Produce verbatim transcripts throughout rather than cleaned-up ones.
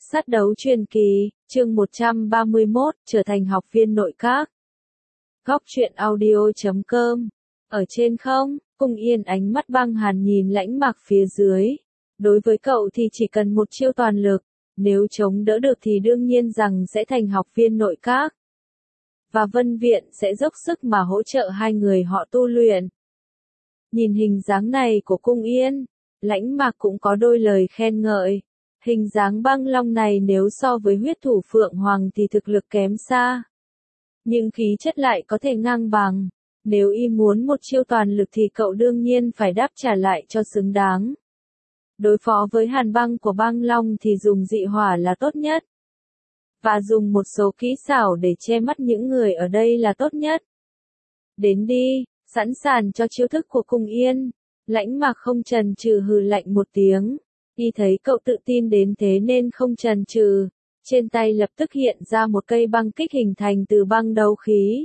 Sát đấu truyền kỳ, chương một trăm ba mươi mốt, trở thành học viên nội các. Góc truyện audio chấm com. Ở trên không, Cung Yên ánh mắt băng hàn nhìn Lãnh Mạc phía dưới. Đối với cậu thì chỉ cần một chiêu toàn lực, nếu chống đỡ được thì đương nhiên rằng sẽ thành học viên nội các. Và Vân Viện sẽ dốc sức mà hỗ trợ hai người họ tu luyện. Nhìn hình dáng này của Cung Yên, Lãnh Mạc cũng có đôi lời khen ngợi. Hình dáng băng long này nếu so với huyết thủ Phượng Hoàng thì thực lực kém xa. Nhưng khí chất lại có thể ngang bằng. Nếu y muốn một chiêu toàn lực thì cậu đương nhiên phải đáp trả lại cho xứng đáng. Đối phó với hàn băng của băng long thì dùng dị hỏa là tốt nhất. Và dùng một số kỹ xảo để che mắt những người ở đây là tốt nhất. Đến đi, sẵn sàng cho chiêu thức của Cung Yên. Lãnh Mạc không chần chừ hừ lạnh một tiếng. Y thấy cậu tự tin đến thế nên không chần chừ, trên tay lập tức hiện ra một cây băng kích hình thành từ băng đấu khí.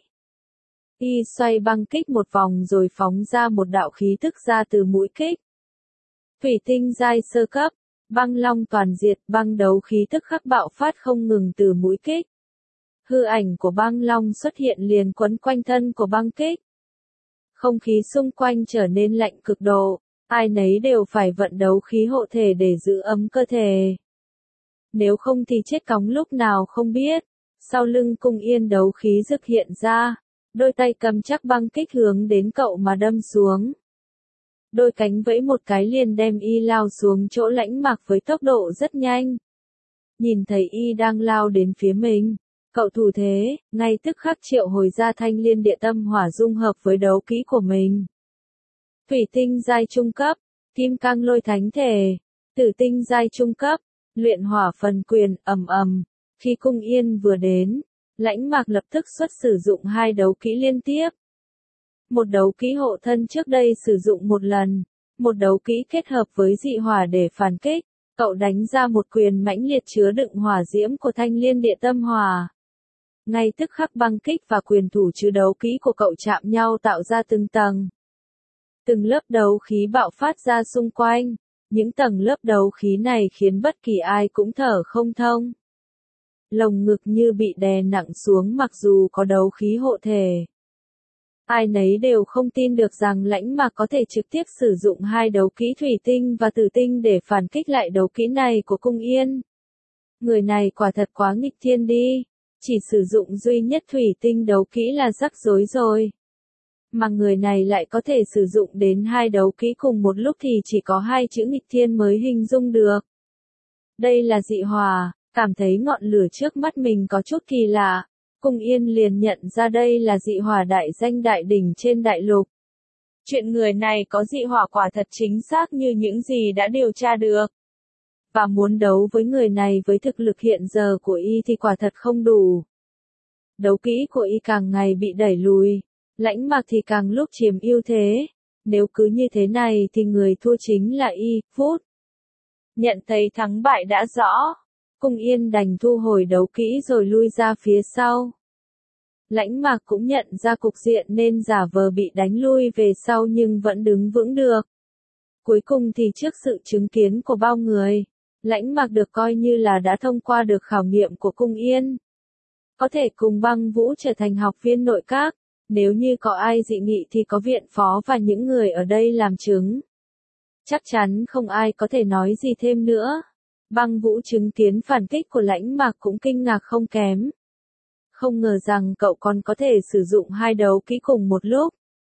Y xoay băng kích một vòng rồi phóng ra một đạo khí tức ra từ mũi kích. Thủy tinh giai sơ cấp, băng long toàn diệt, băng đấu khí tức khắc bạo phát không ngừng từ mũi kích. Hư ảnh của băng long xuất hiện liền quấn quanh thân của băng kích. Không khí xung quanh trở nên lạnh cực độ. Ai nấy đều phải vận đấu khí hộ thể để giữ ấm cơ thể. Nếu không thì chết cóng lúc nào không biết. Sau lưng Cung Yên đấu khí rực hiện ra. Đôi tay cầm chắc băng kích hướng đến cậu mà đâm xuống. Đôi cánh vẫy một cái liền đem y lao xuống chỗ Lãnh Mạc với tốc độ rất nhanh. Nhìn thấy y đang lao đến phía mình. Cậu thủ thế, ngay tức khắc triệu hồi ra thanh liên địa tâm hỏa dung hợp với đấu kỹ của mình. Thủy tinh giai trung cấp, kim cang lôi thánh thể, tử tinh giai trung cấp, luyện hỏa phần quyền, ầm ầm. Khi Cung Yên vừa đến, Lãnh Mạc lập tức xuất sử dụng hai đấu kỹ liên tiếp. Một đấu kỹ hộ thân trước đây sử dụng một lần, một đấu kỹ kết hợp với dị hỏa để phản kích, cậu đánh ra một quyền mãnh liệt chứa đựng hỏa diễm của thanh liên địa tâm hỏa. Ngay tức khắc băng kích và quyền thủ chứa đấu kỹ của cậu chạm nhau tạo ra từng tầng. Từng lớp đấu khí bạo phát ra xung quanh, những tầng lớp đấu khí này khiến bất kỳ ai cũng thở không thông. Lồng ngực như bị đè nặng xuống mặc dù có đấu khí hộ thể. Ai nấy đều không tin được rằng Lãnh Mạc có thể trực tiếp sử dụng hai đấu kỹ thủy tinh và tử tinh để phản kích lại đấu kỹ này của Cung Yên. Người này quả thật quá nghịch thiên đi, chỉ sử dụng duy nhất thủy tinh đấu kỹ là rắc rối rồi. Mà người này lại có thể sử dụng đến hai đấu kỹ cùng một lúc thì chỉ có hai chữ nghịch thiên mới hình dung được. Đây là dị hỏa, cảm thấy ngọn lửa trước mắt mình có chút kỳ lạ. Cung Yên liền nhận ra đây là dị hỏa đại danh đại đỉnh trên đại lục. Chuyện người này có dị hỏa quả thật chính xác như những gì đã điều tra được. Và muốn đấu với người này với thực lực hiện giờ của y thì quả thật không đủ. Đấu kỹ của y càng ngày bị đẩy lùi. Lãnh Mạc thì càng lúc chiếm ưu thế. Nếu cứ như thế này thì người thua chính là y, phút. Nhận thấy thắng bại đã rõ. Cung Yên đành thu hồi đấu kỹ rồi lui ra phía sau. Lãnh Mạc cũng nhận ra cục diện nên giả vờ bị đánh lui về sau nhưng vẫn đứng vững được. Cuối cùng thì trước sự chứng kiến của bao người, Lãnh Mạc được coi như là đã thông qua được khảo nghiệm của Cung Yên. Có thể cùng Băng Vũ trở thành học viên nội các. Nếu như có ai dị nghị thì có viện phó và những người ở đây làm chứng. Chắc chắn không ai có thể nói gì thêm nữa. Băng Vũ chứng kiến phản kích của Lãnh Mạc cũng kinh ngạc không kém. Không ngờ rằng cậu còn có thể sử dụng hai đấu kỹ cùng một lúc.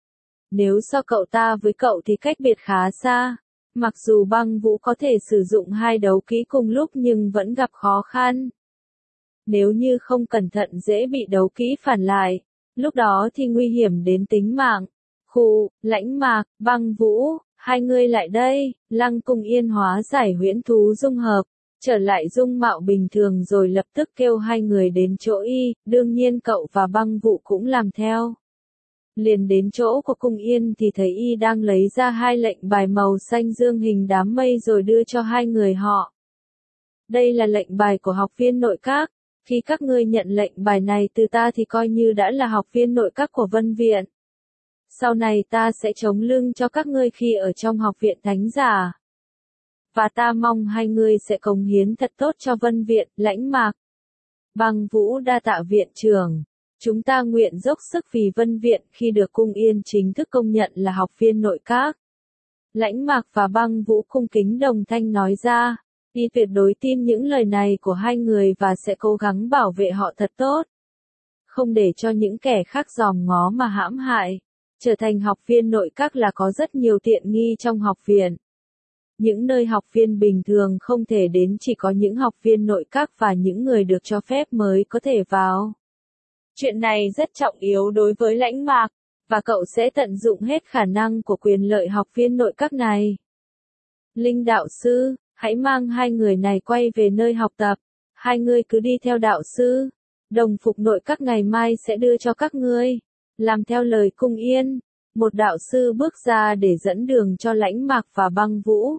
Nếu so cậu ta với cậu thì cách biệt khá xa. Mặc dù Băng Vũ có thể sử dụng hai đấu kỹ cùng lúc nhưng vẫn gặp khó khăn. Nếu như không cẩn thận dễ bị đấu kỹ phản lại. Lúc đó thì nguy hiểm đến tính mạng. Khụ, Lãnh Mạc, Băng Vũ, hai người lại đây. Lăng Cung Yên hóa giải huyễn thú dung hợp, trở lại dung mạo bình thường rồi lập tức kêu hai người đến chỗ y, đương nhiên cậu và Băng Vũ cũng làm theo. Liền đến chỗ của Cung Yên thì thấy y đang lấy ra hai lệnh bài màu xanh dương hình đám mây rồi đưa cho hai người họ. Đây là lệnh bài của học viên nội các. Khi các ngươi nhận lệnh bài này từ ta thì coi như đã là học viên nội các của Vân Viện. Sau này ta sẽ chống lưng cho các ngươi khi ở trong học viện thánh giả. và ta mong hai người sẽ cống hiến thật tốt cho Vân Viện, Lãnh Mạc. Băng Vũ đa tạ viện trưởng. Chúng ta nguyện dốc sức vì Vân Viện khi được Cung Yên chính thức công nhận là học viên nội các. Lãnh Mạc và Băng Vũ cung kính đồng thanh nói ra, y tuyệt đối tin những lời này của hai người và sẽ cố gắng bảo vệ họ thật tốt. Không để cho những kẻ khác dòm ngó mà hãm hại. Trở thành học viên nội các là có rất nhiều tiện nghi trong học viện. Những nơi học viên bình thường không thể đến chỉ có những học viên nội các và những người được cho phép mới có thể vào. Chuyện này rất trọng yếu đối với Lãnh Mạc, và cậu sẽ tận dụng hết khả năng của quyền lợi học viên nội các này. Linh đạo sư, hãy mang hai người này quay về nơi học tập. Hai người cứ đi theo đạo sư. Đồng phục nội các ngày mai sẽ đưa cho các ngươi. Làm theo lời Cung Yên. Một đạo sư bước ra để dẫn đường cho Lãnh Mạc và Băng Vũ.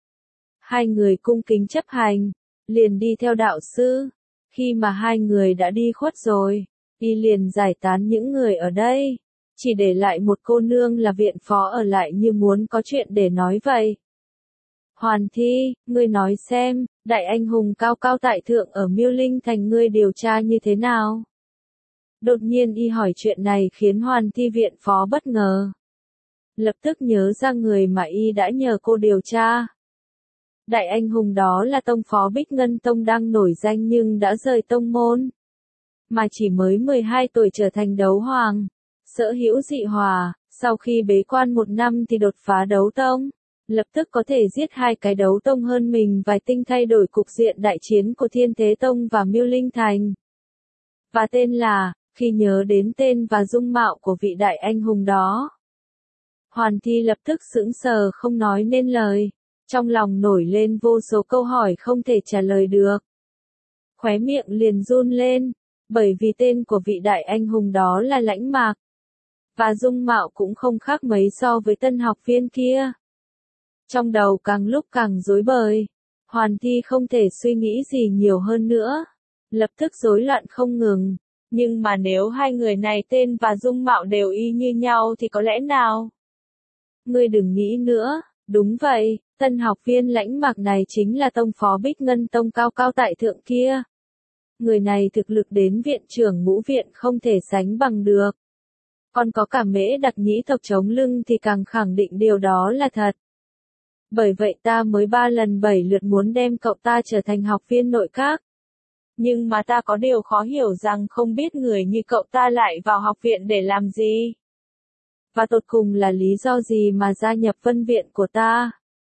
Hai người cung kính chấp hành, liền đi theo đạo sư. Khi mà hai người đã đi khuất rồi, y liền giải tán những người ở đây. Chỉ để lại một cô nương là viện phó ở lại như muốn có chuyện để nói vậy. Hoàn Thi, ngươi nói xem, đại anh hùng cao cao tại thượng ở Miêu Linh Thành ngươi điều tra như thế nào? Đột nhiên y hỏi chuyện này khiến Hoàn Thi viện phó bất ngờ. Lập tức nhớ ra người mà y đã nhờ cô điều tra. Đại anh hùng đó là tông phó Bích Ngân Tông đang nổi danh nhưng đã rời tông môn. Mà chỉ mới mười hai tuổi trở thành đấu hoàng. Sở hữu dị hòa, sau khi bế quan một năm thì đột phá đấu tông. Lập tức có thể giết hai cái đấu tông hơn mình vài tinh thay đổi cục diện đại chiến của Thiên Thế Tông và Miêu Linh Thành. Và tên là, khi nhớ đến tên và dung mạo của vị đại anh hùng đó. Hoàn Thi lập tức sững sờ không nói nên lời. Trong lòng nổi lên vô số câu hỏi không thể trả lời được. Khóe miệng liền run lên, bởi vì tên của vị đại anh hùng đó là Lãnh Mạc. Và dung mạo cũng không khác mấy so với tân học viên kia. Trong đầu càng lúc càng rối bời. Hoàn Thi không thể suy nghĩ gì nhiều hơn nữa. Lập tức rối loạn không ngừng. Nhưng mà nếu hai người này tên và dung mạo đều y như nhau thì có lẽ nào? Ngươi đừng nghĩ nữa, đúng vậy, tân học viên Lãnh Mạc này chính là tông phó Bích Ngân Tông cao cao tại thượng kia. Người này thực lực đến viện trưởng ngũ viện không thể sánh bằng được. Còn có cả Mễ Đặc Nhĩ tộc chống lưng thì càng khẳng định điều đó là thật. Bởi vậy ta mới ba lần bảy lượt muốn đem cậu ta trở thành học viên nội các. Nhưng mà ta có điều khó hiểu rằng không biết người như cậu ta lại vào học viện để làm gì. Và tột cùng là lý do gì mà gia nhập Vân Viện của ta.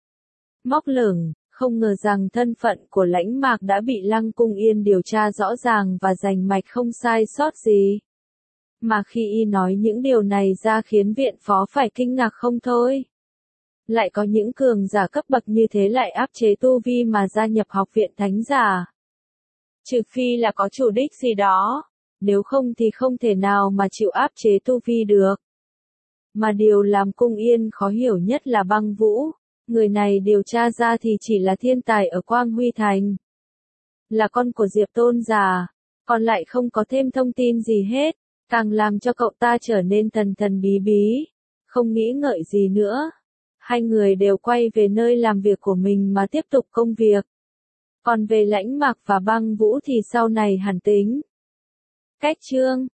Móc lửng, không ngờ rằng thân phận của Lãnh Mạc đã bị Lăng Cung Yên điều tra rõ ràng và rành mạch không sai sót gì. Mà khi y nói những điều này ra khiến viện phó phải kinh ngạc không thôi. Lại có những cường giả cấp bậc như thế lại áp chế tu vi mà gia nhập học viện thánh giả. Trừ phi là có chủ đích gì đó, nếu không thì không thể nào mà chịu áp chế tu vi được. Mà điều làm Cung Yên khó hiểu nhất là Băng Vũ, người này điều tra ra thì chỉ là thiên tài ở Quang Huy Thành. Là con của Diệp Tôn già, còn lại không có thêm thông tin gì hết, càng làm cho cậu ta trở nên thần thần bí bí, không nghĩ ngợi gì nữa. Hai người đều quay về nơi làm việc của mình mà tiếp tục công việc. Còn về Lãnh Mạc và Băng Vũ thì sau này hẳn tính. Cách chương